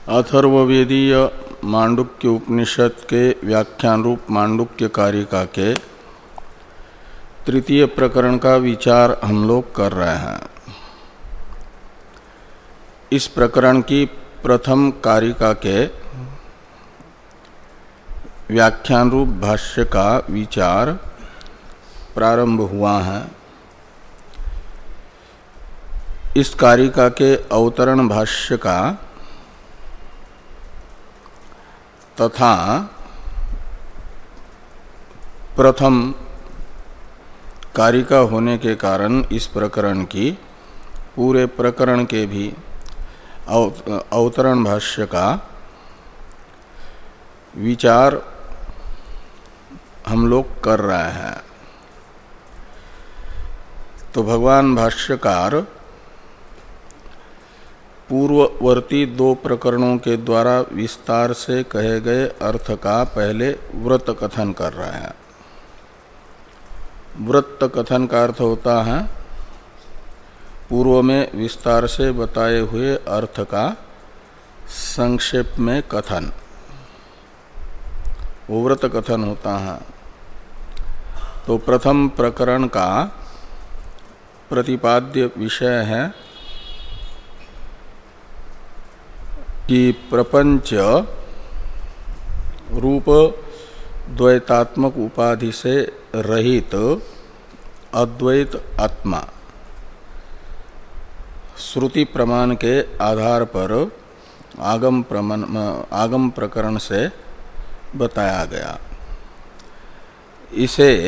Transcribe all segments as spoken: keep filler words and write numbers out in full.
अथर्ववेदीय मांडुक्य उपनिषद के व्याख्यान रूप मांडुक्य कारिका के तृतीय प्रकरण का विचार हम लोग कर रहे हैं। इस प्रकरण की प्रथम कारिका के व्याख्यान रूप भाष्य का विचार प्रारंभ हुआ है। इस कारिका के अवतरण भाष्य का तथा प्रथम कारिका होने के कारण इस प्रकरण की पूरे प्रकरण के भी अवतरण भाष्य का विचार हम लोग कर रहे हैं। तो भगवान भाष्यकार पूर्ववर्ती दो प्रकरणों के द्वारा विस्तार से कहे गए अर्थ का पहले व्रत कथन कर रहे हैं। व्रत कथन का अर्थ होता है पूर्व में विस्तार से बताए हुए अर्थ का संक्षेप में कथन, वो व्रत कथन होता है। तो प्रथम प्रकरण का प्रतिपाद्य विषय है कि प्रपंच रूप द्वैतात्मक उपाधि से रहित अद्वैत आत्मा श्रुति प्रमाण के आधार पर आगम प्रमाण आगम प्रकरण से बताया गया। इसे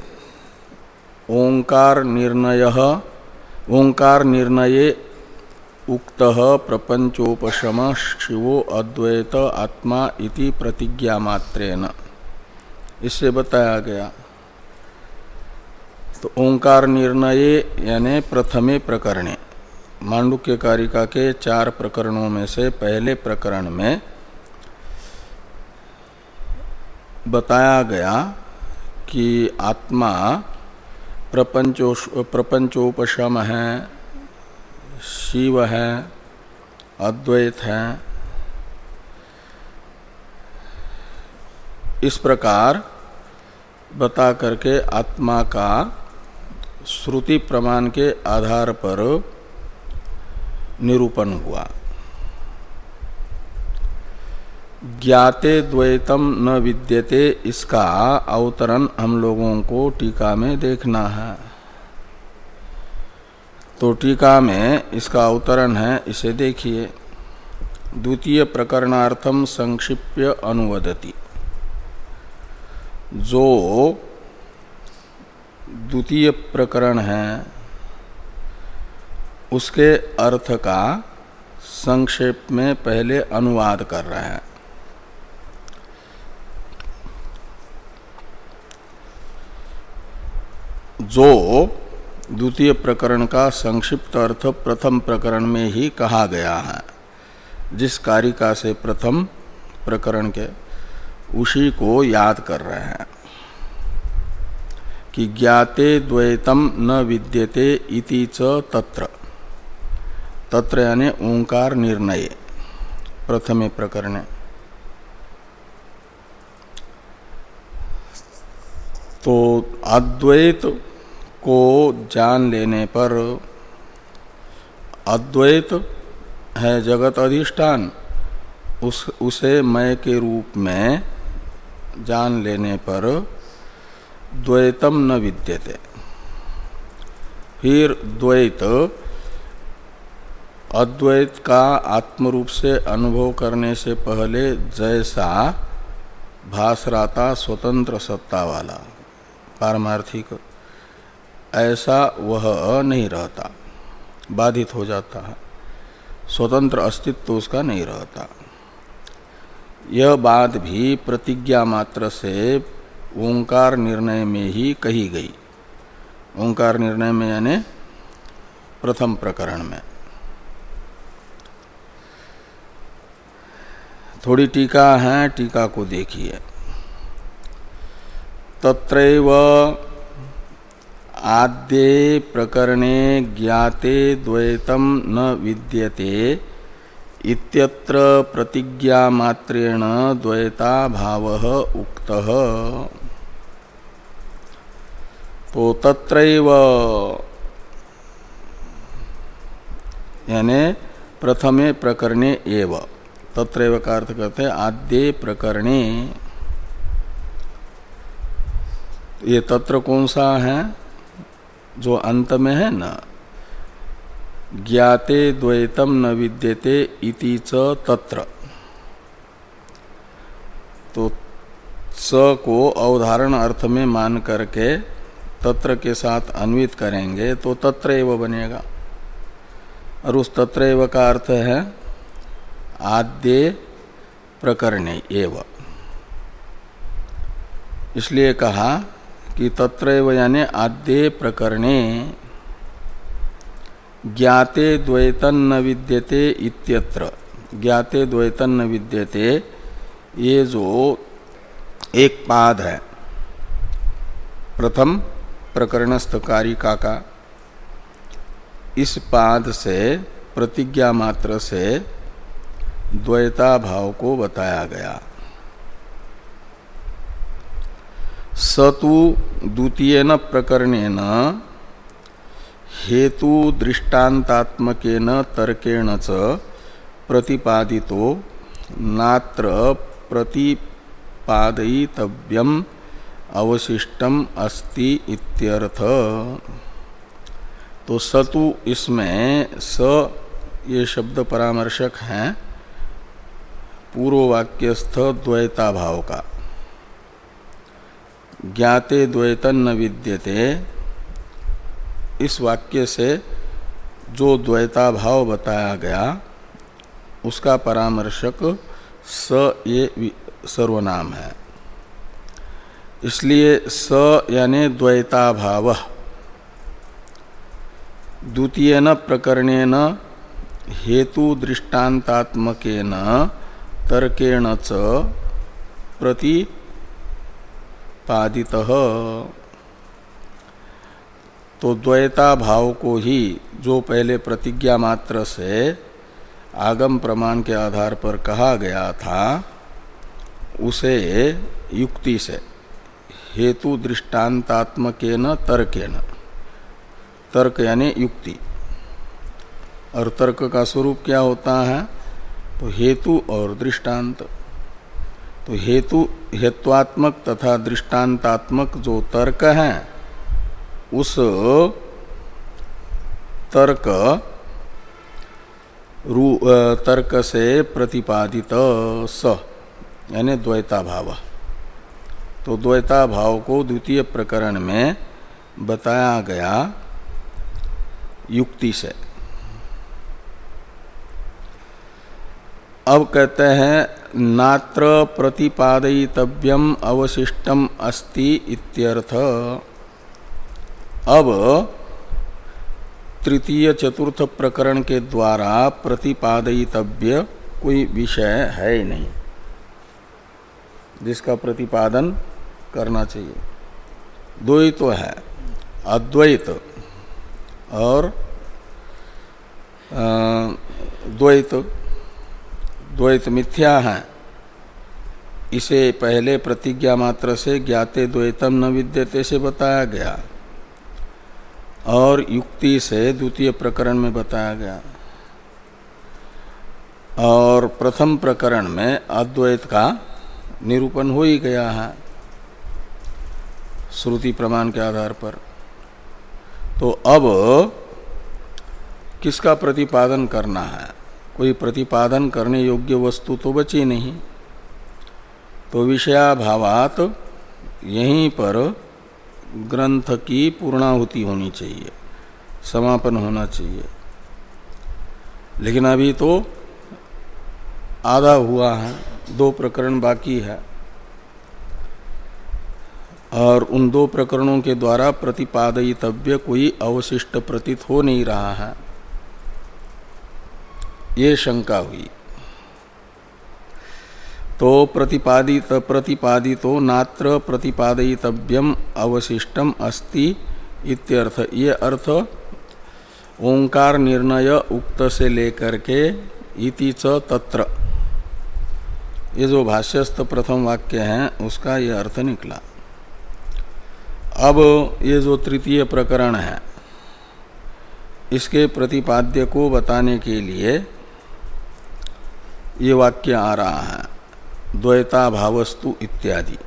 ओंकार निर्णयः ओंकार निर्णये उक्तः प्रपंचोपशम शिवो अद्वैत आत्मा इति प्रतिज्ञा मात्रेन, इससे बताया गया। तो ओंकार निर्णये यानी प्रथमे प्रकरणे, मांडुक्य कारिका के चार प्रकरणों में से पहले प्रकरण में बताया गया कि आत्मा प्रपंचो प्रपंचोपशम है, शिव है, अद्वैत है। इस प्रकार बता करके आत्मा का श्रुति प्रमाण के आधार पर निरूपण हुआ। ज्ञाते द्वैतम न विद्यते, इसका अवतरण हम लोगों को टीका में देखना है। तो टीका में इसका अवतरण है, इसे देखिए। द्वितीय प्रकरणार्थम संक्षिप्य अनुवदति, जो द्वितीय प्रकरण है उसके अर्थ का संक्षेप में पहले अनुवाद कर रहे हैं। जो द्वितीय प्रकरण का संक्षिप्त अर्थ प्रथम प्रकरण में ही कहा गया है, जिस कारिका से प्रथम प्रकरण के, उसी को याद कर रहे हैं कि ज्ञाते द्वैतम न विद्यते इति च तत्र, तत्र यानी ओंकार निर्णय प्रथमे प्रकरणे। तो अद्वैत को जान लेने पर, अद्वैत है जगत अधिष्ठान, उस उसे मय के रूप में जान लेने पर द्वैतम न विद्यते। फिर द्वैत अद्वैत का आत्मरूप से अनुभव करने से पहले जैसा भास रहा था स्वतंत्र सत्ता वाला पारमार्थिक, ऐसा वह नहीं रहता, बाधित हो जाता है, स्वतंत्र अस्तित्व उसका नहीं रहता। यह बात भी प्रतिज्ञा मात्र से ओंकार निर्णय में ही कही गई। ओंकार निर्णय में यानी प्रथम प्रकरण में। थोड़ी टीका है, टीका को देखिए। तत्रैव आद्ये प्रकरणे ज्ञाते द्वैतम न विद्यते इत्यत्र प्रतिज्ञा मात्रेण द्वैता भावः उक्तः। तो तत्रैव यानी प्रथमे प्रकरणे एव, तत्रैव का अर्थ करते हैं आद्ये प्रकरणे। ये तत्र कौन सा है? जो अंत में है ना, ज्ञाते द्वैतम न विद्यते इति च तत्र। तो स को अवधारण अर्थ में मान करके तत्र के साथ अन्वित करेंगे तो तत्र एव बनेगा। और उस तत्र एव का अर्थ है आद्ये प्रकरणे एव। इसलिए कहा कि तत्र एव यानी आद्ये प्रकरणे ज्ञाते द्वैतन न विद्यते इत्यत्र। ज्ञाते द्वैतन न विद्यते, ये जो एक पाद है प्रथम प्रकरणस्थ कारिका का, इस पाद से प्रतिज्ञा मात्र से द्वैता भाव को बताया गया। सतु द्वितीयेन प्रकरणेन हेतु दृष्टान्तात्मकेन तर्केण च प्रतिपादितो नात्र प्रतिपादयितव्यम अवशिष्टम अस्ति इत्यर्थ। तो सतु इसमें स ये शब्द परामर्शक हैं पूर्व वाक्यस्थ द्वैता भाव का। ज्ञाते द्वैतन न विद्यते, इस वाक्य से जो द्वैता भाव बताया गया उसका परामर्शक स ये सर्वनाम है। इसलिए स यानी द्वैता भाव द्वितीयेन प्रकरणेन हेतु दृष्टान्तात्मकेन तर्केण च प्रतिपादितः। तो द्वैता भाव को ही जो पहले प्रतिज्ञा मात्र से आगम प्रमाण के आधार पर कहा गया था, उसे युक्ति से हेतु दृष्टान्तात्मकेन तर्केन, तर्क यानी युक्ति, और तर्क का स्वरूप क्या होता है? तो हेतु और दृष्टांत। तो हेतु हेत्वात्मक तथा दृष्टांतात्मक जो तर्क है, उस तर्क रू तर्क से प्रतिपादित स यानी द्वैता भाव। तो द्वैता भाव को द्वितीय प्रकरण में बताया गया युक्ति से। अब कहते हैं नात्र प्रतिपादयितव्यम अवशिष्टम अस्ति इत्यर्थ। अब तृतीय चतुर्थ प्रकरण के द्वारा प्रतिपादयितव्य कोई विषय है ही नहीं जिसका प्रतिपादन करना चाहिए। दो ही तो है, अद्वैत और द्वैत। द्वैत मिथ्या है, इसे पहले प्रतिज्ञा मात्र से ज्ञाते द्वैतम न विद्यते से बताया गया और युक्ति से द्वितीय प्रकरण में बताया गया। और प्रथम प्रकरण में अद्वैत का निरूपण हो ही गया है श्रुति प्रमाण के आधार पर। तो अब किसका प्रतिपादन करना है? कोई प्रतिपादन करने योग्य वस्तु तो बची नहीं। तो विषयाभावात यहीं पर ग्रंथ की पूर्णाहुति होनी चाहिए, समापन होना चाहिए। लेकिन अभी तो आधा हुआ है, दो प्रकरण बाकी है, और उन दो प्रकरणों के द्वारा प्रतिपादयितव्य कोई अवशिष्ट प्रतीत हो नहीं रहा है, ये शंका हुई। तो प्रतिपादित प्रतिपादितो नात्र प्रतिपादयितव्यम अवशिष्टम अस्ति इत्यर्थ। ये अर्थ ओंकार निर्णय उक्त से लेकर के इति च तत्र, ये जो भाष्यस्थ प्रथम वाक्य है उसका ये अर्थ निकला। अब ये जो तृतीय प्रकरण है इसके प्रतिपाद्य को बताने के लिए ये वाक्य आ रहा है, द्वैता भावस्तु इत्यादि।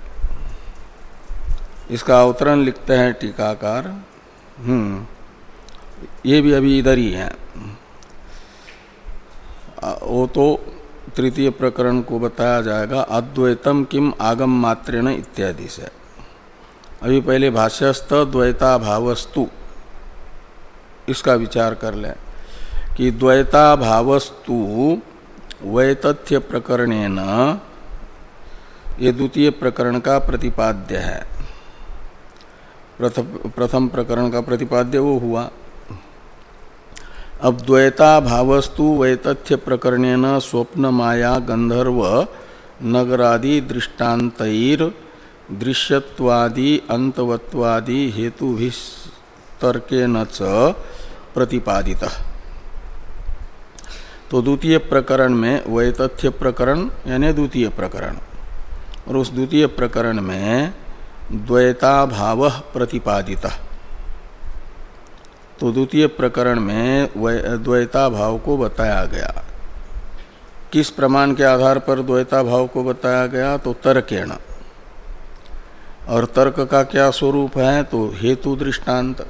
इसका अवतरण लिखते हैं टीकाकार। हम्म ये भी अभी इधर ही है, वो तो तृतीय प्रकरण को बताया जाएगा अद्वैतम किम आगम मात्रेण इत्यादि से। अभी पहले भाष्यस्थ द्वैता भावस्तु इसका विचार कर लें कि द्वैता भावस्तु वैतथ्य प्रकरणेन, ये द्वितीय प्रकरण का प्रतिपाद्य है। प्रथम प्रथम प्रकरण का प्रतिपाद्य वो हुआ। अब द्वैता भावस्तु वैतथ्य प्रकरणेन स्वप्न माया गंधर्व नगरादि दृष्टान्तैर दृश्यत्वादि अंतवत्वादि हेतुभिस्तर्केन च प्रतिपादितः। तो द्वितीय प्रकरण में वैतथ्य प्रकरण यानी द्वितीय प्रकरण, और उस द्वितीय प्रकरण में द्वैता भाव प्रतिपादितः। तो द्वितीय प्रकरण में द्वैता भाव को बताया गया। किस प्रमाण के आधार पर द्वैता भाव को बताया गया? तो तर्केण। और तर्क का क्या स्वरूप है? तो हेतु दृष्टांत।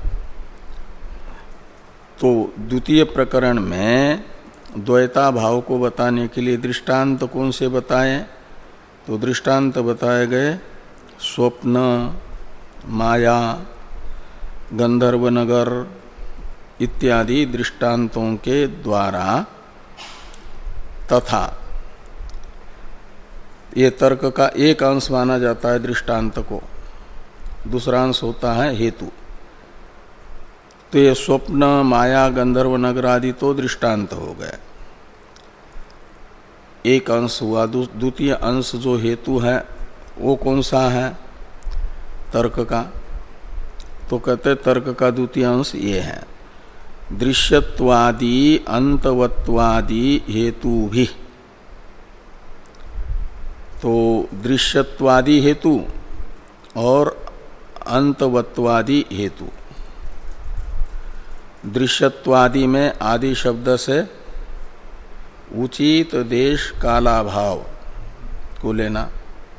तो द्वितीय प्रकरण में द्वैता भाव को बताने के लिए दृष्टांत कौन से बताएं? तो दृष्टांत बताए गए स्वप्न, माया, गंधर्व नगर इत्यादि दृष्टांतों के द्वारा, तथा ये तर्क का एक अंश माना जाता है दृष्टांत को, दूसरा अंश होता है हेतु। तो ये स्वप्न, माया, गंधर्व नगर आदि तो दृष्टांत हो गए, एक अंश हुआ। द्वितीय अंश जो हेतु है वो कौन सा है? तर्क का। तो कहते तर्क का द्वितीय अंश ये है, दृश्यत्वादि अंतवत्वादि हेतु भी। तो दृश्यत्वादि हेतु और अंतवत्वादि हेतु। दृश्यत्वादि में आदि शब्द से उचित देश कालाभाव को लेना,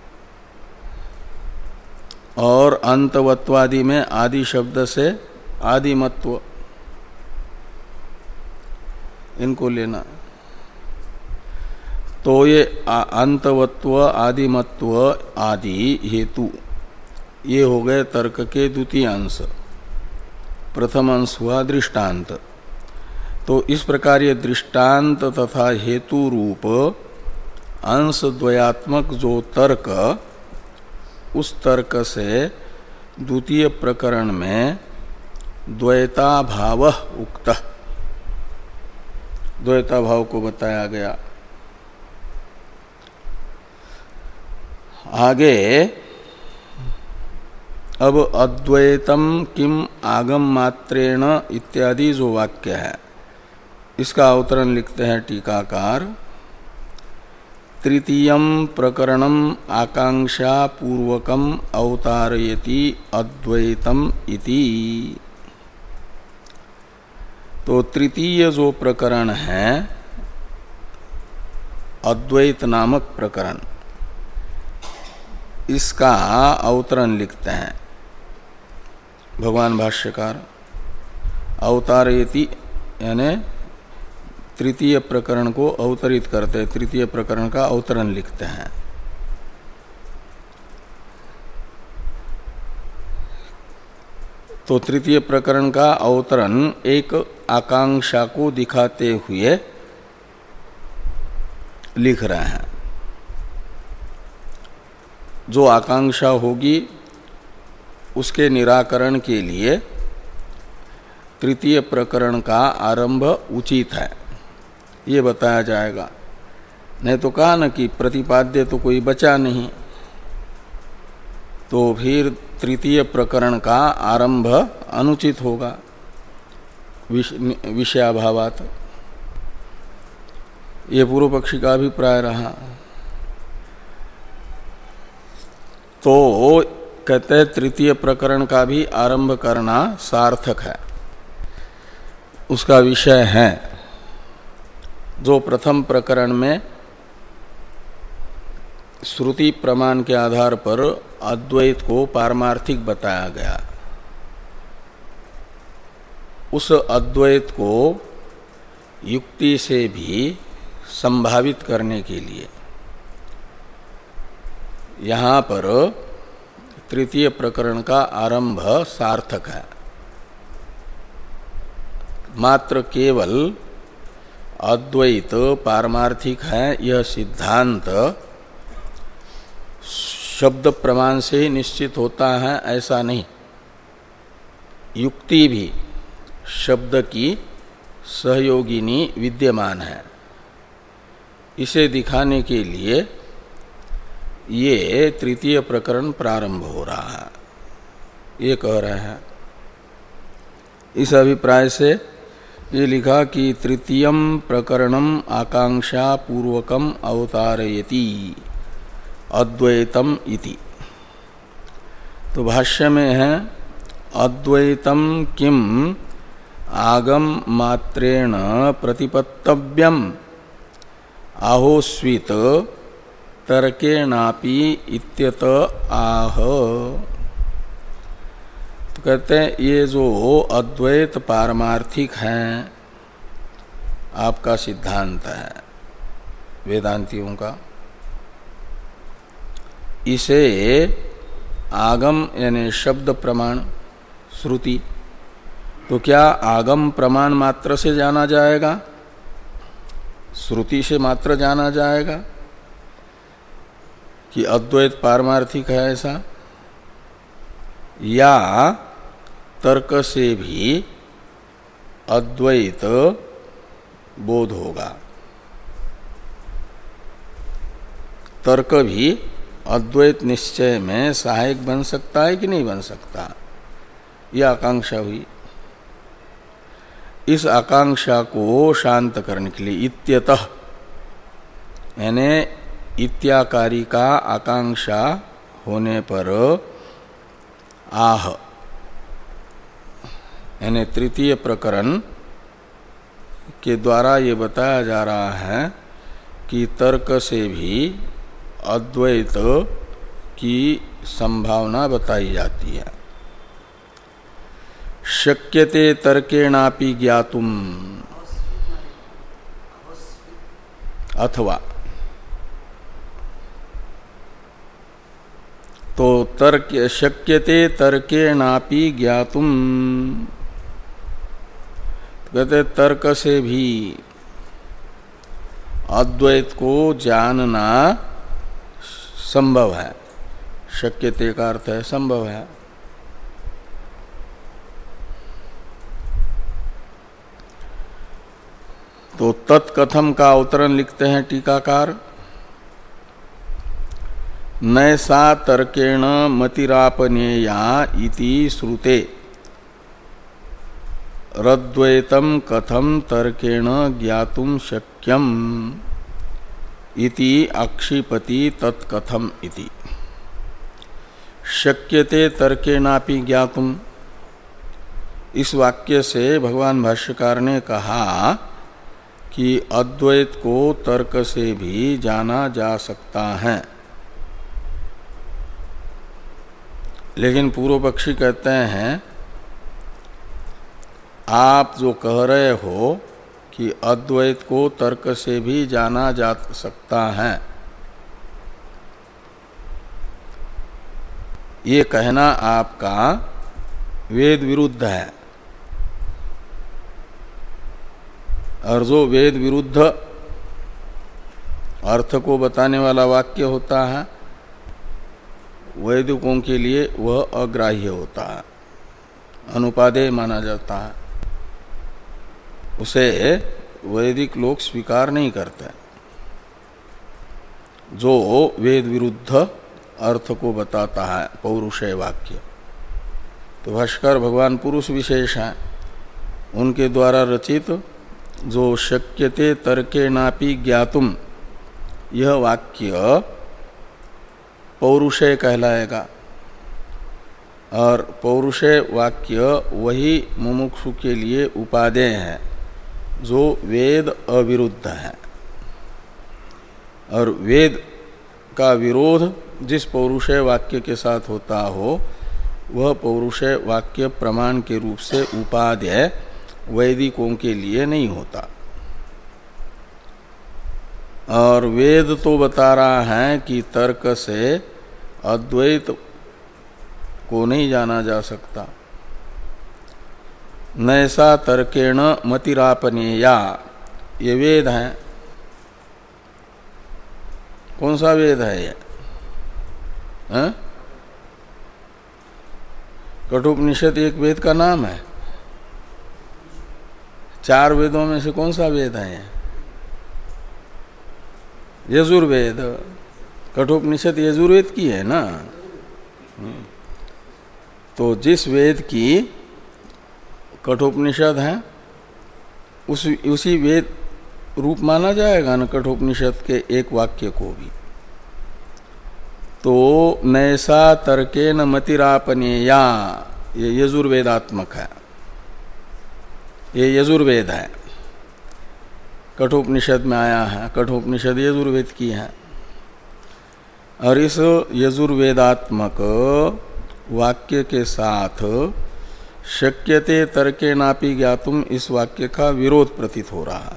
और अंतवत्वादि में आदि शब्द से आदिमत्व इनको लेना। तो ये अंतवत्व, आदिमत्व आदि हेतु ये हो गए तर्क के द्वितीय अंश। प्रथम अंश हुआ दृष्टांत। तो इस प्रकार ये दृष्टांत तथा हेतु रूप अंश द्वयात्मक जो तर्क, उस तर्क से द्वितीय प्रकरण में द्वैता भाव उक्त, द्वैता भाव को बताया गया। आगे अब अद्वैतम किम आगम मात्रेण इत्यादि जो वाक्य है इसका अवतरण लिखते हैं टीकाकार। तृतीयम प्रकरणम आकांक्षा पूर्वकम अवतारयति अद्वैतम इति। तो तृतीय जो प्रकरण है अद्वैत नामक प्रकरण, इसका अवतरण लिखते हैं भगवान भाष्यकार। अवतारयति यानी तृतीय प्रकरण को अवतरित करते, तृतीय प्रकरण का अवतरण लिखते हैं। तो तृतीय प्रकरण का अवतरण एक आकांक्षा को दिखाते हुए लिख रहे हैं। जो आकांक्षा होगी उसके निराकरण के लिए तृतीय प्रकरण का आरंभ उचित है, ये बताया जाएगा। नहीं तो कहा न कि प्रतिपाद्य तो कोई बचा नहीं, तो फिर तृतीय प्रकरण का आरंभ अनुचित होगा विषयाभावात। ये पूर्व पक्षी का अभिप्राय रहा। तो कहते हैं तृतीय प्रकरण का भी आरंभ करना सार्थक है, उसका विषय है जो प्रथम प्रकरण में श्रुति प्रमाण के आधार पर अद्वैत को पारमार्थिक बताया गया। उस अद्वैत को युक्ति से भी संभावित करने के लिए यहाँ पर तृतीय प्रकरण का आरंभ सार्थक है। मात्र केवल अद्वैत पारमार्थिक है यह सिद्धांत शब्द प्रमाण से ही निश्चित होता है ऐसा नहीं, युक्ति भी शब्द की सहयोगिनी विद्यमान है। इसे दिखाने के लिए ये तृतीय प्रकरण प्रारंभ हो रहा है, ये कह रहे हैं। इस अभिप्राय से ये लिखा कि तृतीयम प्रकरणम आकांक्षा पूर्वकम अवतारयति अद्वैतम इति। तो भाष्य में है अद्वैतम किम आगम मात्रेण प्रतिपत्तव्यम आहोस्वित तर्केणापि इत्यत आह। तो कहते हैं ये जो अद्वैत पारमार्थिक है आपका सिद्धांत है वेदांतियों का, इसे आगम यानी शब्द प्रमाण श्रुति, तो क्या आगम प्रमाण मात्र से जाना जाएगा, श्रुति से मात्र जाना जाएगा कि अद्वैत पारमार्थिक है ऐसा, या तर्क से भी अद्वैत बोध होगा। तर्क भी अद्वैत निश्चय में सहायक बन सकता है कि नहीं बन सकता, यह आकांक्षा हुई। इस आकांक्षा को शांत करने के लिए इत्यतः यानी इत्याकारी का आकांक्षा होने पर आह यानी तृतीय प्रकरण के द्वारा ये बताया जा रहा है कि तर्क से भी अद्वैत की संभावना बताई जाती है। शक्यते तर्केणापि ज्ञातुम, अथवा तो तर्क शक्यते तर्केणापि ज्ञातुम, कहते तर्क से भी अद्वैत को जानना संभव है। शक्यते का अर्थ है संभव है। तो तत्कथम का अवतरण लिखते हैं टीकाकार, नैसा तर्केण मतिरापनेया इति श्रुते रद्वैतम कथम तर्केण ज्ञातुम शक्यम इति अक्षिपति तत्कथम इति। शक्यते तर्केणापि ज्ञातुम, इस वाक्य से भगवान भाष्यकार ने कहा कि अद्वैत को तर्क से भी जाना जा सकता है। लेकिन पूर्व पक्षी कहते हैं आप जो कह रहे हो कि अद्वैत को तर्क से भी जाना जा सकता है, ये कहना आपका वेद विरुद्ध है। और जो वेद विरुद्ध अर्थ को बताने वाला वाक्य होता है वैदिकों के लिए वह अग्राह्य होता है, अनुपादेय माना जाता है, उसे वैदिक लोग स्वीकार नहीं करते। जो वेद विरुद्ध अर्थ को बताता है पौरुषेय वाक्य, तो भाष्कर भगवान पुरुष विशेष हैं, उनके द्वारा रचित जो शक्यते तर्केणापि ज्ञातुम, यह वाक्य पौरुषेय कहलाएगा। और पौरुषेय वाक्य वही मुमुक्षु के लिए उपादेय है जो वेद अविरुद्ध है। और वेद का विरोध जिस पौरुषेय वाक्य के साथ होता हो वह पौरुषेय वाक्य प्रमाण के रूप से उपादेय वैदिकों के लिए नहीं होता। और वेद तो बता रहा है कि तर्क से अद्वैत को नहीं जाना जा सकता। नैसा तर्केण मतिरापनेया, ये वेद है। कौन सा वेद है ये? हाँ? कठोपनिषद एक वेद का नाम है। चार वेदों में से कौन सा वेद है ये? यजुर्वेद। कठोपनिषद यजुर्वेद की है ना। तो जिस वेद की कठोपनिषद है उस उसी वेद रूप माना जाएगा न कठोपनिषद के एक वाक्य को भी। तो नैसा तर्केन मतिरापनेया, ये यजुर्वेदात्मक है, ये यजुर्वेद है, कठोपनिषद में आया है। कठोपनिषद यजुर्वेद की है। और इस यजुर्वेदात्मक वाक्य के साथ शक्यते तर्केणापि ज्ञातुम, इस वाक्य का विरोध प्रतीत हो रहा है।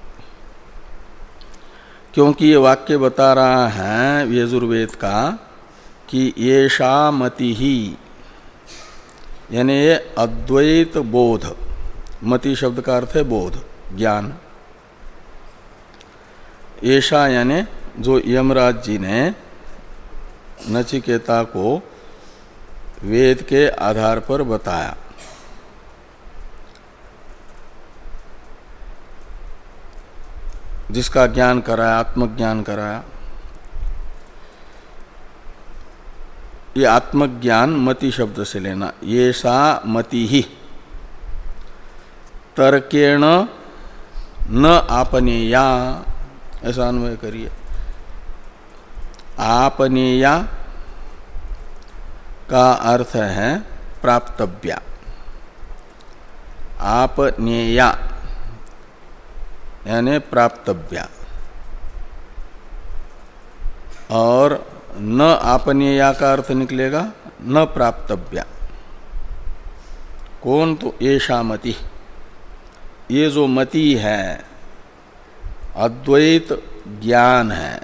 क्योंकि ये वाक्य बता रहा है यजुर्वेद का कि येषा मति ही, यानी ये अद्वैत बोध, मति शब्द का अर्थ है बोध, ज्ञान। येषा यानी जो यमराज जी ने नचिकेता को वेद के आधार पर बताया, जिसका ज्ञान कराया, आत्मज्ञान कराया। ये आत्मज्ञान मति शब्द से लेना। ये सा मति ही तर्केण न आपनेया, ऐसा अन्वय करिए। आपनेया का अर्थ है प्राप्तव्या। आपनेया यानी प्राप्तव्या। और न आपनेया का अर्थ निकलेगा न प्राप्तव्या। कौन? तो येषा मति, ये जो मति है अद्वैत ज्ञान है,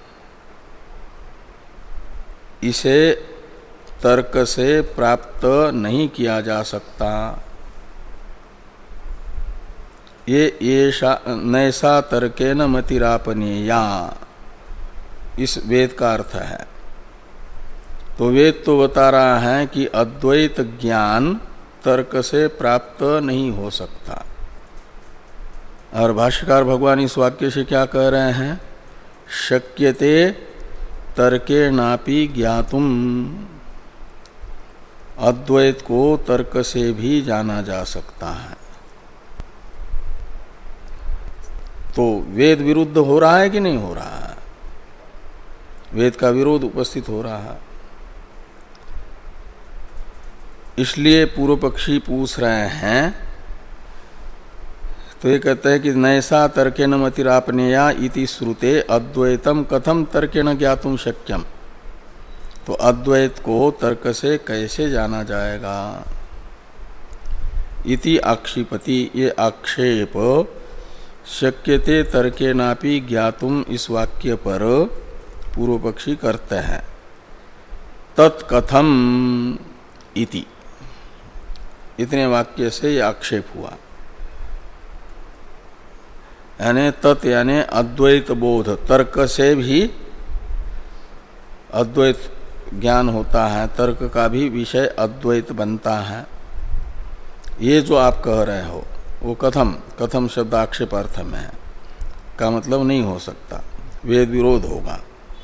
इसे तर्क से प्राप्त नहीं किया जा सकता। ये येषा नैसा तर्केन मतिरापनेया, इस वेद का अर्थ है। तो वेद तो बता रहा है कि अद्वैत ज्ञान तर्क से प्राप्त नहीं हो सकता। और भाष्यकार भगवान इस वाक्य से क्या कह रहे हैं? शक्यते तर्केणापि ज्ञातुम, अद्वैत को तर्क से भी जाना जा सकता है। तो वेद विरुद्ध हो रहा है कि नहीं हो रहा है? वेद का विरोध उपस्थित हो रहा है। इसलिए पूर्व पक्षी पूछ रहे हैं, तो ये कहते हैं कि नैसा तर्केण मतिरापनेया इति श्रुते अद्वैतम कथम तर्केण ज्ञातुम शक्यम। तो अद्वैत को तर्क से कैसे जाना जाएगा? इति आक्षिपति, ये आक्षेप शक्यते तर्केणापि ज्ञातुम इस वाक्य पर पूर्व पक्षी करते हैं। तत्कथम इति, इतने वाक्य से ये आक्षेप हुआ। यानी तत् यानी अद्वैत बोध, तर्क से भी अद्वैत ज्ञान होता है, तर्क का भी विषय अद्वैत बनता है। ये जो आप कह रहे हो वो कथम, कथम शब्द आक्षेपार्थ में है, का मतलब नहीं हो सकता, वेद विरोध होगा।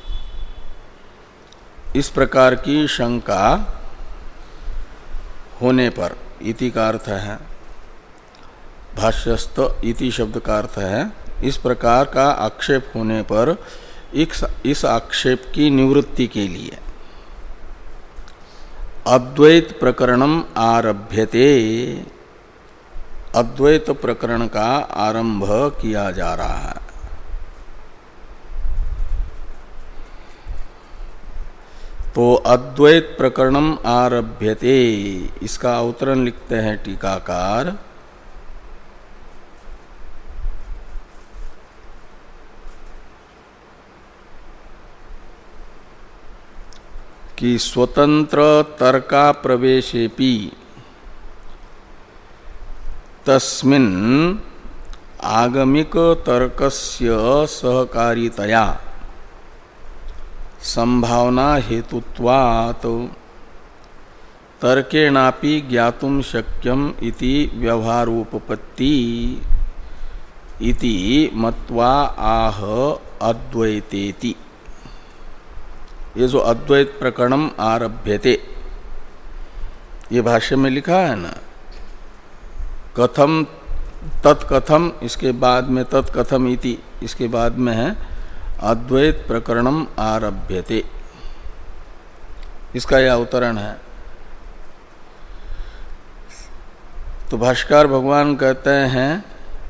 इस प्रकार की शंका होने पर इति का अर्थ है भाष्यस्त इति शब्द का अर्थ है इस प्रकार का आक्षेप होने पर इस आक्षेप की निवृत्ति के लिए अद्वैत प्रकरणम आरभ्यते, अद्वैत प्रकरण का आरंभ किया जा रहा है। तो अद्वैत प्रकरणम आरभ्यते इसका अवतरण लिखते हैं टीकाकार, कि स्वतंत्र तर्का प्रवेशेपि तस्मिन् आगमिक तर्कस्य सहकारितया संभावना हेतुत्वात् तर्केणापि ज्ञातुं शक्यम इति व्यवहारोपपत्ति इति मत्वा आह अद्वैतेति। ये जो अद्वैत प्रकरणम आरभ्यते ये भाष्य में लिखा है ना, कथम तत्कथम इसके बाद में तत्कथम इति इसके बाद में है अद्वैत प्रकरणम आरभ्यते, इसका यह अवतरण है। तो भाष्यकार भगवान कहते हैं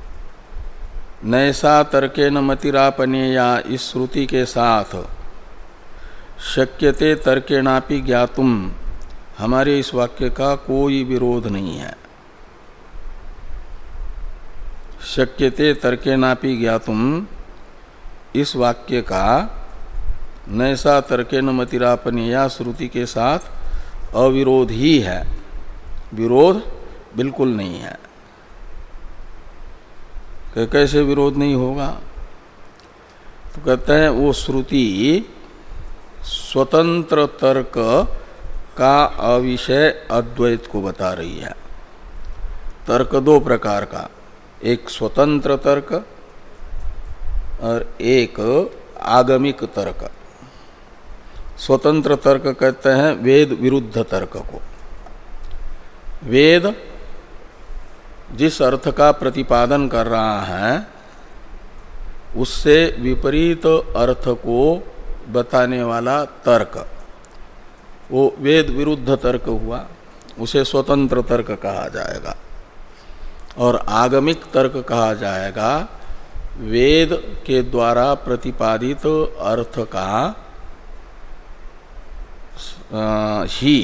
नैसा तर्केन मतिरापनेया इस श्रुति के साथ शक्यते तर्केणापि ज्ञातुम हमारे इस वाक्य का कोई विरोध नहीं है। शक्यते तर्केणापि ज्ञातुम इस वाक्य का नैसा तर्केन मतिरापनेया श्रुति के साथ अविरोध ही है, विरोध बिल्कुल नहीं है। कि कैसे विरोध नहीं होगा? तो कहते हैं वो श्रुति स्वतंत्र तर्क का अविषय अद्वैत को बता रही है। तर्क दो प्रकार का, एक स्वतंत्र तर्क और एक आगमिक तर्क। स्वतंत्र तर्क कहते हैं वेद विरुद्ध तर्क को। वेद जिस अर्थ का प्रतिपादन कर रहा है उससे विपरीत अर्थ को बताने वाला तर्क, वो वेद विरुद्ध तर्क हुआ, उसे स्वतंत्र तर्क कहा जाएगा। और आगमिक तर्क कहा जाएगा वेद के द्वारा प्रतिपादित अर्थ का ही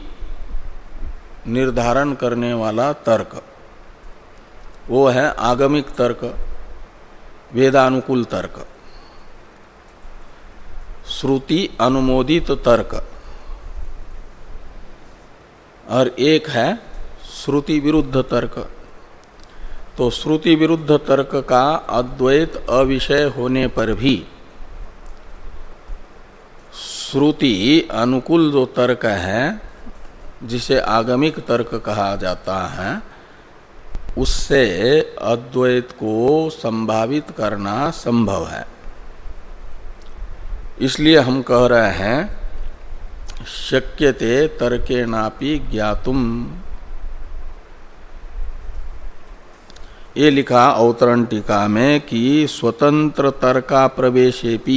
निर्धारण करने वाला तर्क, वो है आगमिक तर्क, वेदानुकूल तर्क। श्रुति अनुमोदित तर्क और एक है श्रुति विरुद्ध तर्क। तो श्रुति विरुद्ध तर्क का अद्वैत अविषय होने पर भी श्रुति अनुकूल जो तर्क है जिसे आगमिक तर्क कहा जाता है उससे अद्वैत को संभावित करना संभव है। इसलिए हम कह रहे हैं शक्यते तर्केणापि ज्ञातुम। ये लिखा अवतरण टीका में कि स्वतंत्र तर्का प्रवेशेपि,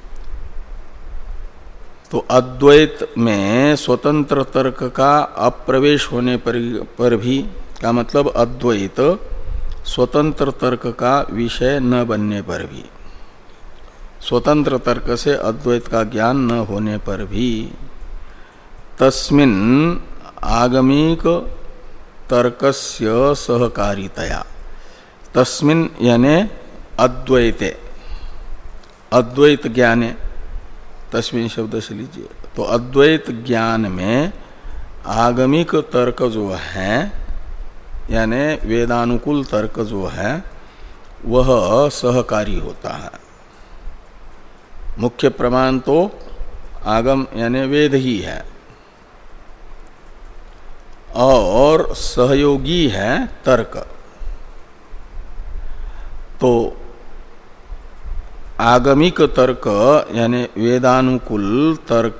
तो अद्वैत में स्वतंत्र तर्क का अप्रवेश होने पर, पर भी का मतलब अद्वैत स्वतंत्र तर्क का विषय न बनने पर भी, स्वतंत्र तर्क से अद्वैत का ज्ञान न होने पर भी तस्मिन् आगमिक तर्कस्य सहकारितया, तस्मिन् याने अद्वैते, अद्वैत ज्ञाने, तस्मिन् शब्द से लीजिए तो अद्वैत ज्ञान में आगमिक तर्क जो है यानी वेदानुकूल तर्क जो है वह सहकारी होता है। मुख्य प्रमाण तो आगम यानी वेद ही है और सहयोगी है तर्क। तो आगमिक तर्क यानी वेदानुकूल तर्क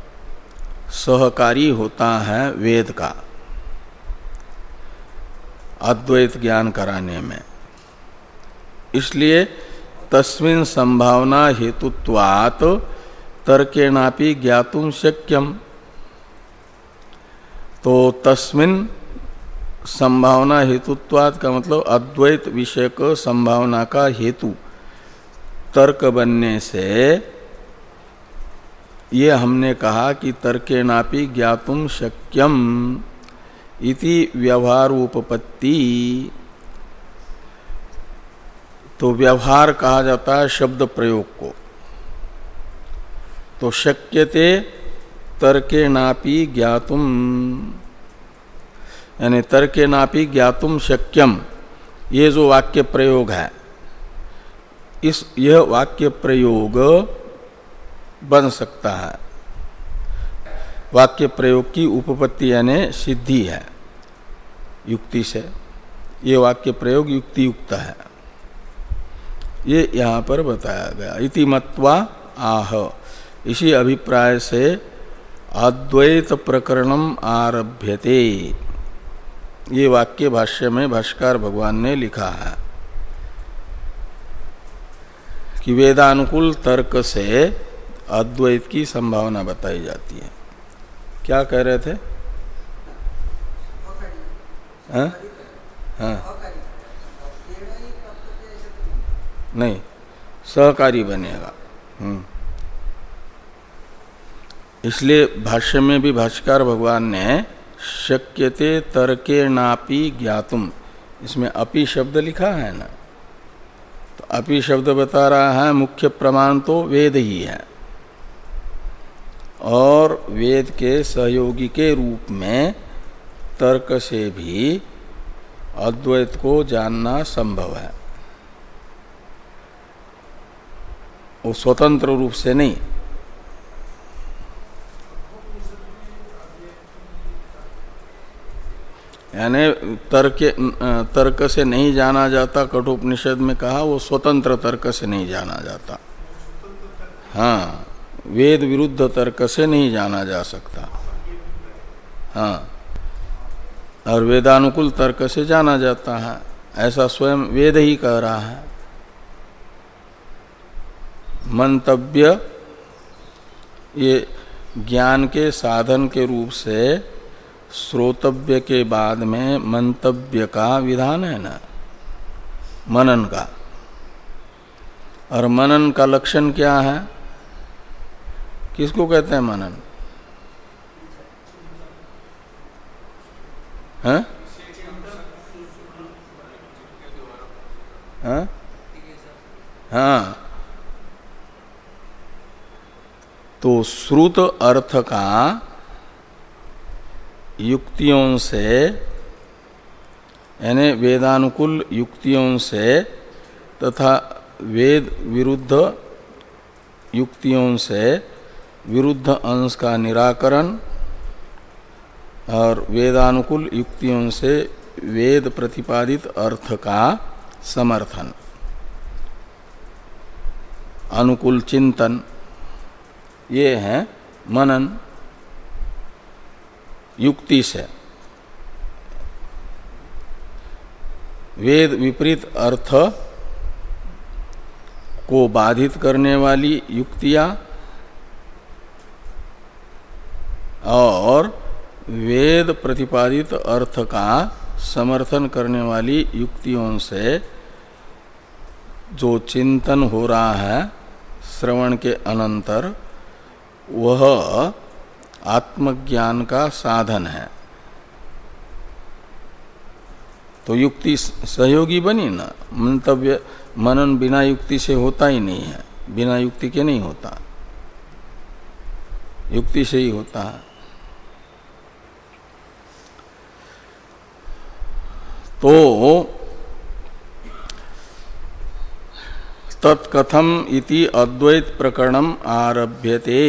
सहकारी होता है वेद का, अद्वैत ज्ञान कराने में। इसलिए तस्मिन् संभावना हेतुत्वात् तर्केणापि ज्ञातुं शक्यम। तो तस्मिन् संभावना हेतुत्वात् का मतलब अद्वैत विषयक संभावना का हेतु तर्क बनने से ये हमने कहा कि तर्केणापि ज्ञातुं शक्यम इति व्यवहारोपपत्ति। तो व्यवहार कहा जाता है शब्द प्रयोग को। तो शक्यते तर्केणापि ज्ञातुम, यानी तर्केणापि ज्ञातुम शक्यम, ये जो वाक्य प्रयोग है, इस यह वाक्य प्रयोग बन सकता है। वाक्य प्रयोग की उपपत्ति यानी सिद्धि है युक्ति से। ये वाक्य प्रयोग युक्ति युक्त है, ये यहाँ पर बताया गया। इति मत्वा आह, इसी अभिप्राय से अद्वैत प्रकरणम आरभ्यते, ये वाक्य भाष्य में भाष्यकार भगवान ने लिखा है कि वेदानुकूल तर्क से अद्वैत की संभावना बताई जाती है। क्या कह रहे थे? हाँ? हाँ। नहीं, सहकारी बनेगा। हम्म इसलिए भाष्य में भी भाष्यकार भगवान ने शक्यते तर्केणापि ज्ञातुम, इसमें अपि शब्द लिखा है ना, तो अपि शब्द बता रहा है मुख्य प्रमाण तो वेद ही है, और वेद के सहयोगी के रूप में तर्क से भी अद्वैत को जानना संभव है। वो स्वतंत्र रूप से नहीं। यानी तर्क तर्क से नहीं जाना जाता, कठोपनिषद में कहा, वो स्वतंत्र तर्क से नहीं जाना जाता। हाँ, वेद विरुद्ध तर्क से नहीं जाना जा सकता। हाँ, और वेदानुकूल तर्क से जाना जाता है, ऐसा स्वयं वेद ही कह रहा है। मंतव्य ये ज्ञान के साधन के रूप से श्रोतव्य के बाद में मंतव्य का विधान है ना, मनन का। और मनन का लक्षण क्या है? किसको कहते हैं मनन? हैं? हाँ? हाँ, तो श्रुत अर्थ का युक्तियों से, यानी वेदानुकूल युक्तियों से तथा वेद विरुद्ध युक्तियों से विरुद्ध अंश का निराकरण और वेदानुकूल युक्तियों से वेद प्रतिपादित अर्थ का समर्थन, अनुकूल चिंतन, ये है मनन युक्ति से। वेद विपरीत अर्थ को बाधित करने वाली युक्तियां और वेद प्रतिपादित अर्थ का समर्थन करने वाली युक्तियों से जो चिंतन हो रहा है श्रवण के अनंतर, वह आत्मज्ञान का साधन है। तो युक्ति सहयोगी बनी ना। मंतव्य मनन बिना युक्ति से होता ही नहीं है, बिना युक्ति के नहीं होता, युक्ति से ही होता है। तो तत्कथम इति अद्वैत प्रकरणम आरभ्यते,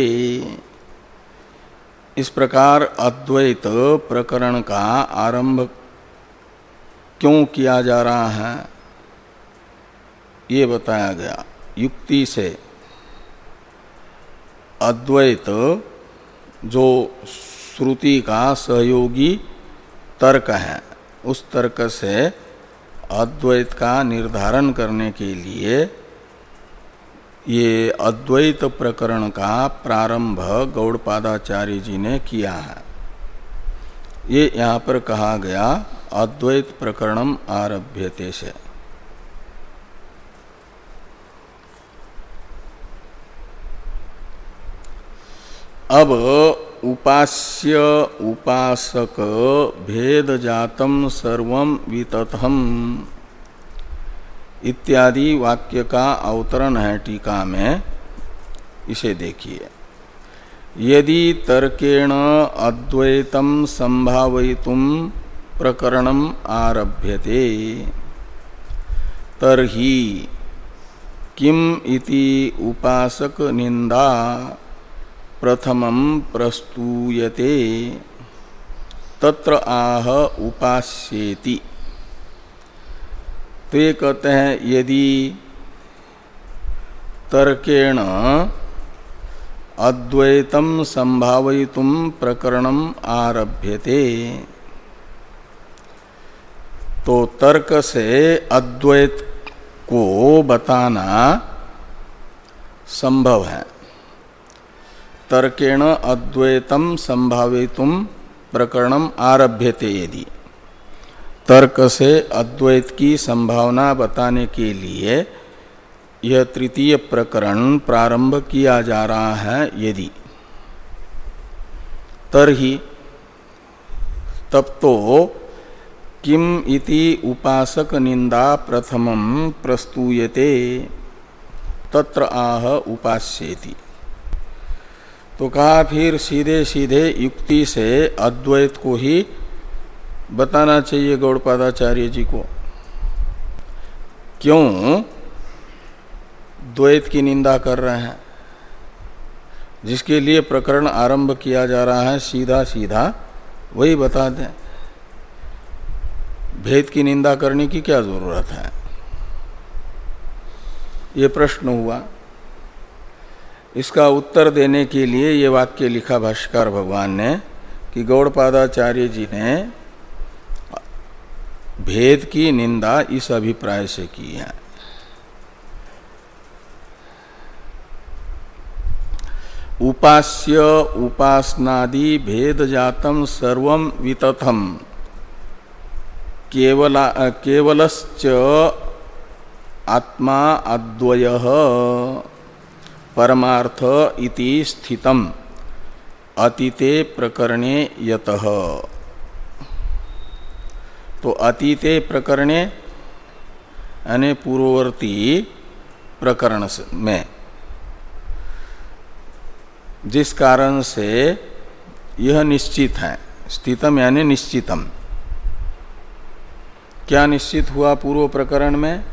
इस प्रकार अद्वैत प्रकरण का आरंभ क्यों किया जा रहा है ये बताया गया। युक्ति से अद्वैत जो श्रुति का सहयोगी तर्क है, उस तर्क से अद्वैत का निर्धारण करने के लिए ये अद्वैत प्रकरण का प्रारंभ गौड़पादाचार्य जी ने किया है। ये यहाँ पर कहा गया अद्वैत प्रकरणम आरभ्यते से। अब उपास्य उपासक भेद जातम सर्वम वितथम इत्यादि वाक्य का अवतरण है टीका में। इसे देखिए, यदि तर्केण अद्वैतम संभावयितुम प्रकरणम आरभ्यते तर्हि किम इति उपासक निंदा प्रथमं प्रस्तूयते तत्र आह उपास्येति। तो ये कहते हैं यदि तर्केण अद्वैतम संभावयितुम प्रकरणम आरभ्यते, तो तर्क से अद्वैत को बताना संभव है। तर्केण अद्वैतम संभावितुम प्रकरणम आरभ्यते, यदि तर्क से अद्वैत की संभावना बताने के लिए यह तृतीय प्रकरण प्रारंभ किया जा रहा है, यदि तरहि तब तो किम इति उपासक निंदा प्रथमं प्रस्तूयते तत्र आह उपास्येति। तो कहा फिर सीधे सीधे युक्ति से अद्वैत को ही बताना चाहिए गौड़पादाचार्य जी को। क्यों द्वैत की निंदा कर रहे हैं? जिसके लिए प्रकरण आरंभ किया जा रहा है सीधा सीधा वही बता दें। भेद की निंदा करने की क्या जरूरत है? ये प्रश्न हुआ। इसका उत्तर देने के लिए ये वाक्य लिखा भाष्यकार भगवान ने कि गौड़पादाचार्य जी ने भेद की निंदा इस अभिप्राय से की है। उपास्य उपासनादि भेद जातम सर्वम वितथम केवला केवलश्च आत्मा अद्वयः परमार्थ इति स्थितम अतीते प्रकरणे यतः। तो अतीते प्रकरणे यानी पूर्ववर्ती प्रकरण में जिस कारण से यह निश्चित है, स्थितम यानी निश्चितम। क्या निश्चित हुआ पूर्व प्रकरण में?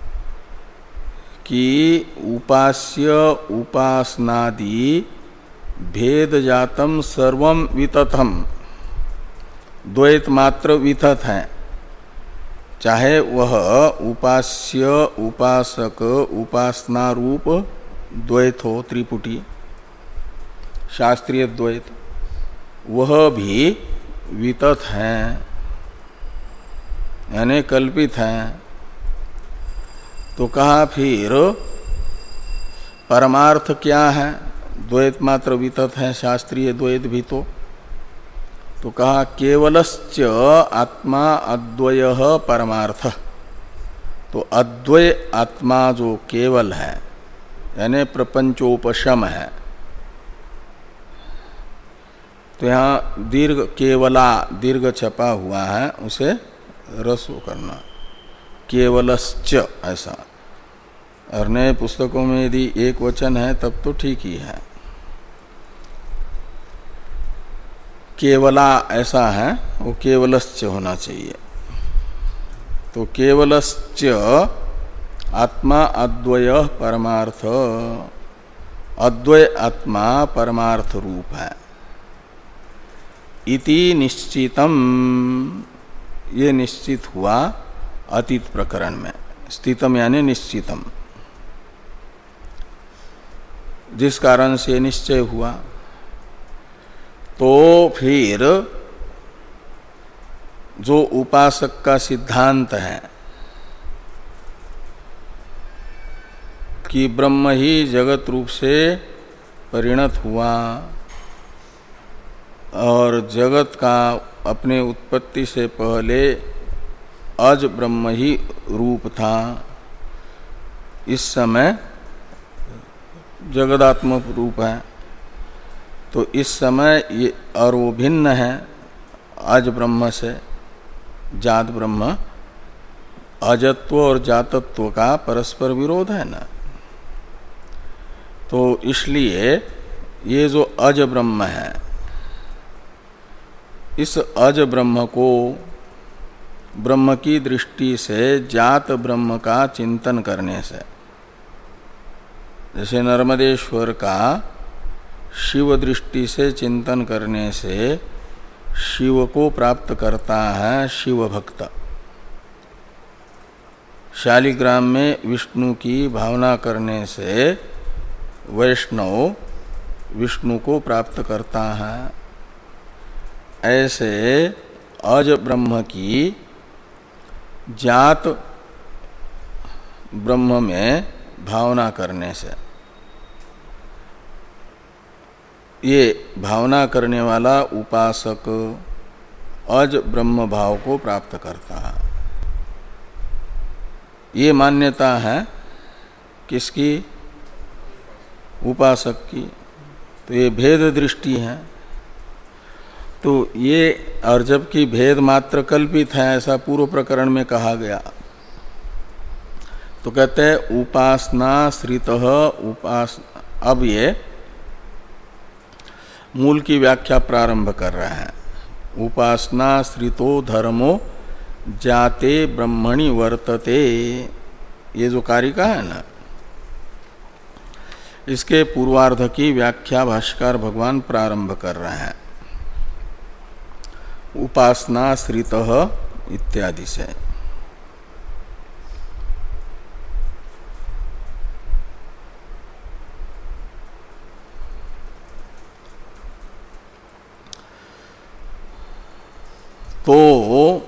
कि उपास्य उपासनादि भेद जातम सर्वम वितथम, द्वैत मात्र वितथ है, चाहे वह उपास्य उपासक उपासना रूप द्वैत हो, त्रिपुटी शास्त्रीय द्वैत, वह भी वितथ है यानी कल्पित है। तो कहा फिर परमार्थ क्या है? द्वैत मात्र वितथ है, शास्त्रीय द्वैत भी। तो तो कहा केवलश्च आत्मा अद्वयः परमार्थ। तो अद्वय आत्मा जो केवल है यानी प्रपंचोपशम है। तो यहाँ दीर्घ केवला दीर्घ छपा हुआ है, उसे रस्व करना, केवलश्च ऐसा। और नए पुस्तकों में यदि एक वचन है तब तो ठीक ही है। केवला ऐसा है, वो केवलश्च होना चाहिए। तो केवलश्च आत्मा अद्वय परमार्थ, अद्वय आत्मा परमार्थ रूप है। इति निश्चितम, ये निश्चित हुआ अतीत प्रकरण में। स्थितम यानी निश्चितम, जिस कारण से निश्चय हुआ। तो फिर जो उपासक का सिद्धांत है कि ब्रह्म ही जगत रूप से परिणत हुआ और जगत का अपने उत्पत्ति से पहले अज ब्रह्म ही रूप था, इस समय जगदात्मक रूप है, तो इस समय ये और वो भिन्न है अज ब्रह्म से, जात ब्रह्म। अजत्व और जातत्व का परस्पर विरोध है ना, तो इसलिए ये जो अज ब्रह्म है, इस अज ब्रह्म को ब्रह्म की दृष्टि से जात ब्रह्म का चिंतन करने से, जैसे नर्मदेश्वर का शिव दृष्टि से चिंतन करने से शिव को प्राप्त करता है शिव भक्त। शालिग्राम में विष्णु की भावना करने से वैष्णव विष्णु को प्राप्त करता है। ऐसे अज ब्रह्म की जात ब्रह्म में भावना करने से ये भावना करने वाला उपासक अज ब्रह्म भाव को प्राप्त करता है। ये मान्यता है किसकी? उपासक की। तो ये भेद दृष्टि है। तो ये और जबकि भेद मात्र कल्पित है ऐसा पूर्व प्रकरण में कहा गया, तो कहते हैं उपासना श्रितः उपास। अब ये मूल की व्याख्या प्रारंभ कर रहे हैं। उपासना श्रितो धर्मो जाते ब्रह्मणि वर्तते, ये जो कारिका है ना, इसके पूर्वार्ध की व्याख्या भाष्यकार भगवान प्रारंभ कर रहे हैं उपासना श्रितः इत्यादि से। तो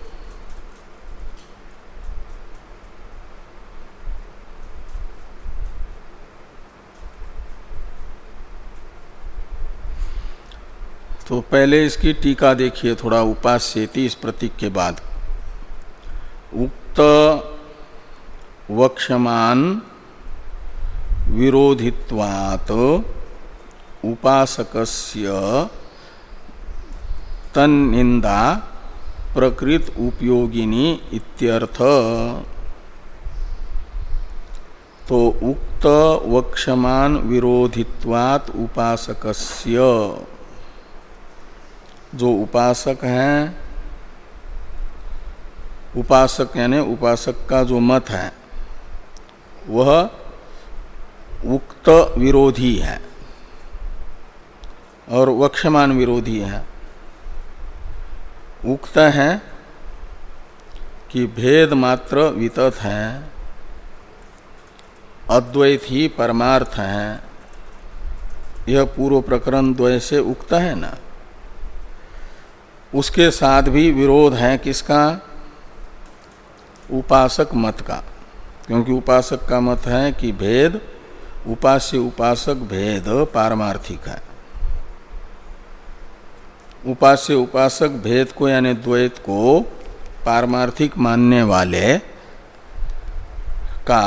तो पहले इसकी टीका देखिए थोड़ा। उपास्येति इस प्रतीक के बाद उक्त वक्ष्यमान विरोधित्वात् उपासकस्य तन्निंदा प्रकृत उपयोगिनी इत्यर्थ। तो उक्त वक्ष्यमान विरोधित्वात् उपासकस्य, जो उपासक हैं, उपासक यानी उपासक का जो मत है वह उक्त विरोधी है और वक्ष्यमान विरोधी है। उक्त है कि भेद मात्र वितत है, अद्वैत ही परमार्थ है, यह पूर्व प्रकरण द्वय से उक्त है ना। उसके साथ भी विरोध है किसका? उपासक मत का, क्योंकि उपासक का मत है कि भेद उपास्य उपासक भेद पारमार्थिक है। उपास्य उपासक भेद को यानी द्वैत को पारमार्थिक मानने वाले का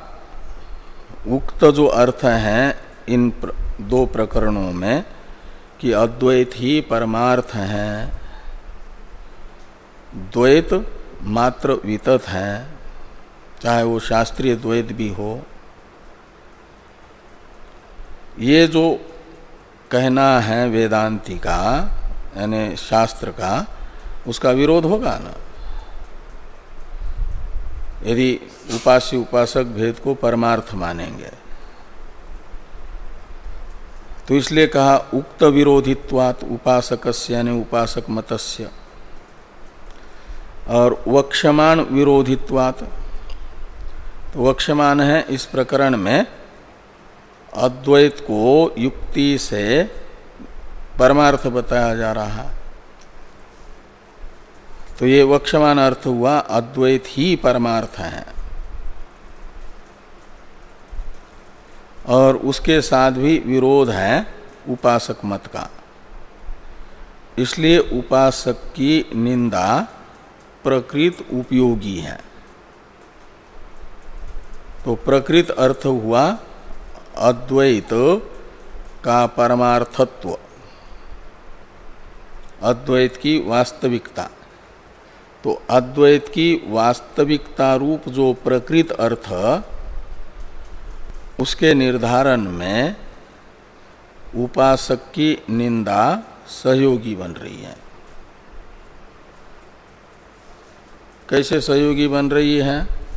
उक्त जो अर्थ है इन प्र, दो प्रकरणों में कि अद्वैत ही परमार्थ है, द्वैत मात्र वितत है, चाहे वो शास्त्रीय द्वैत भी हो, ये जो कहना है वेदांती का यानी शास्त्र का, उसका विरोध होगा ना यदि उपास्य उपासक भेद को परमार्थ मानेंगे। तो इसलिए कहा उक्त विरोधित्वात् उपासकस्य यानी उपासक मतस्य, और वक्ष्यमान विरोधित्वात्, तो वक्ष्यमान है इस प्रकरण में अद्वैत को युक्ति से परमार्थ बताया जा रहा है। तो ये वक्षमान अर्थ हुआ अद्वैत ही परमार्थ है, और उसके साथ भी विरोध है उपासक मत का। इसलिए उपासक की निंदा प्रकृत उपयोगी है। तो प्रकृत अर्थ हुआ अद्वैत का परमार्थत्व, अद्वैत की वास्तविकता। तो अद्वैत की वास्तविकता रूप जो प्रकृत अर्थ, उसके निर्धारण में उपासक की निंदा सहयोगी बन रही है। कैसे सहयोगी बन रही है?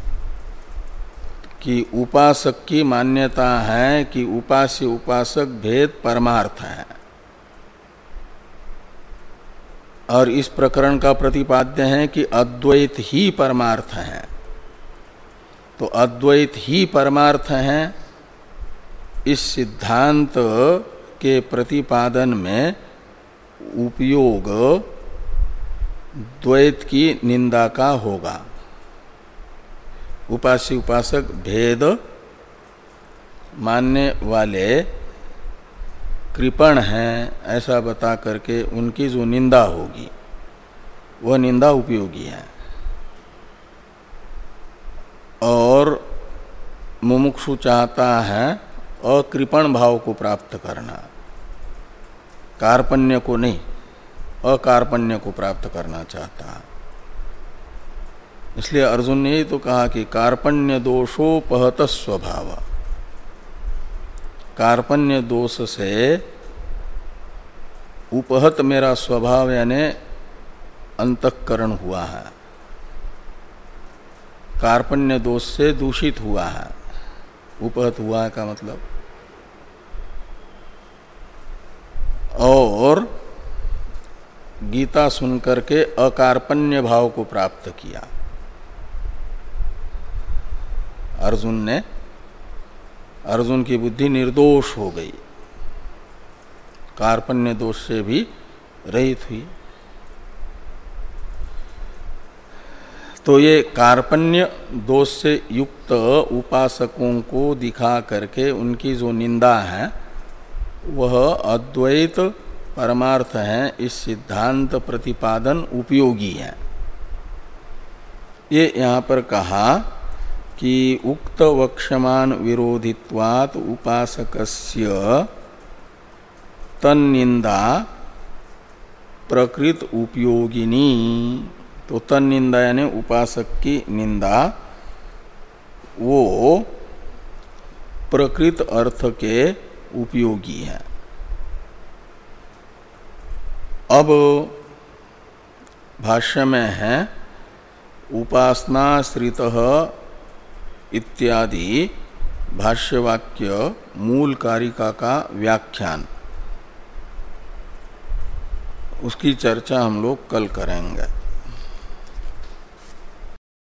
कि उपासक की मान्यता है कि उपास्य उपासक भेद परमार्थ है, और इस प्रकरण का प्रतिपाद्य है कि अद्वैत ही परमार्थ है। तो अद्वैत ही परमार्थ है, इस सिद्धांत के प्रतिपादन में उपयोग द्वैत की निंदा का होगा। उपास्य उपासक भेद मानने वाले कृपण हैं ऐसा बता करके उनकी जो निंदा होगी वह निंदा उपयोगी है। और मुमुक्षु चाहता है अकृपण भाव को प्राप्त करना, कार्पण्य को नहीं, अकार्पण्य को प्राप्त करना चाहता है। इसलिए अर्जुन ने तो कहा कि कार्पण्य दोषोपहत स्वभाव, कार्पण्य दोष से उपहत मेरा स्वभाव यानी अंतःकरण हुआ है, कार्पण्य दोष से दूषित हुआ है। उपहत हुआ है का मतलब, और गीता सुनकर के अकार्पण्य भाव को प्राप्त किया अर्जुन ने। अर्जुन की बुद्धि निर्दोष हो गई, कार्पण्य दोष से भी रहित हुई। तो ये कार्पण्य दोष से युक्त उपासकों को दिखा करके उनकी जो निंदा है वह अद्वैत परमार्थ है, इस सिद्धांत प्रतिपादन उपयोगी है। ये यहाँ पर कहा कि उक्त वक्षमान विरोधित्वात् उपासकस्य तन्निंदा प्रकृत उपयोगिनी। तो तन्निंदा यानी उपासक की निंदा वो प्रकृत अर्थ के उपयोगी है। अब भाष्य में है उपासनाश्रितः इत्यादि भाष्यवाक्य मूल कारिका का व्याख्यान, उसकी चर्चा हम लोग कल करेंगे।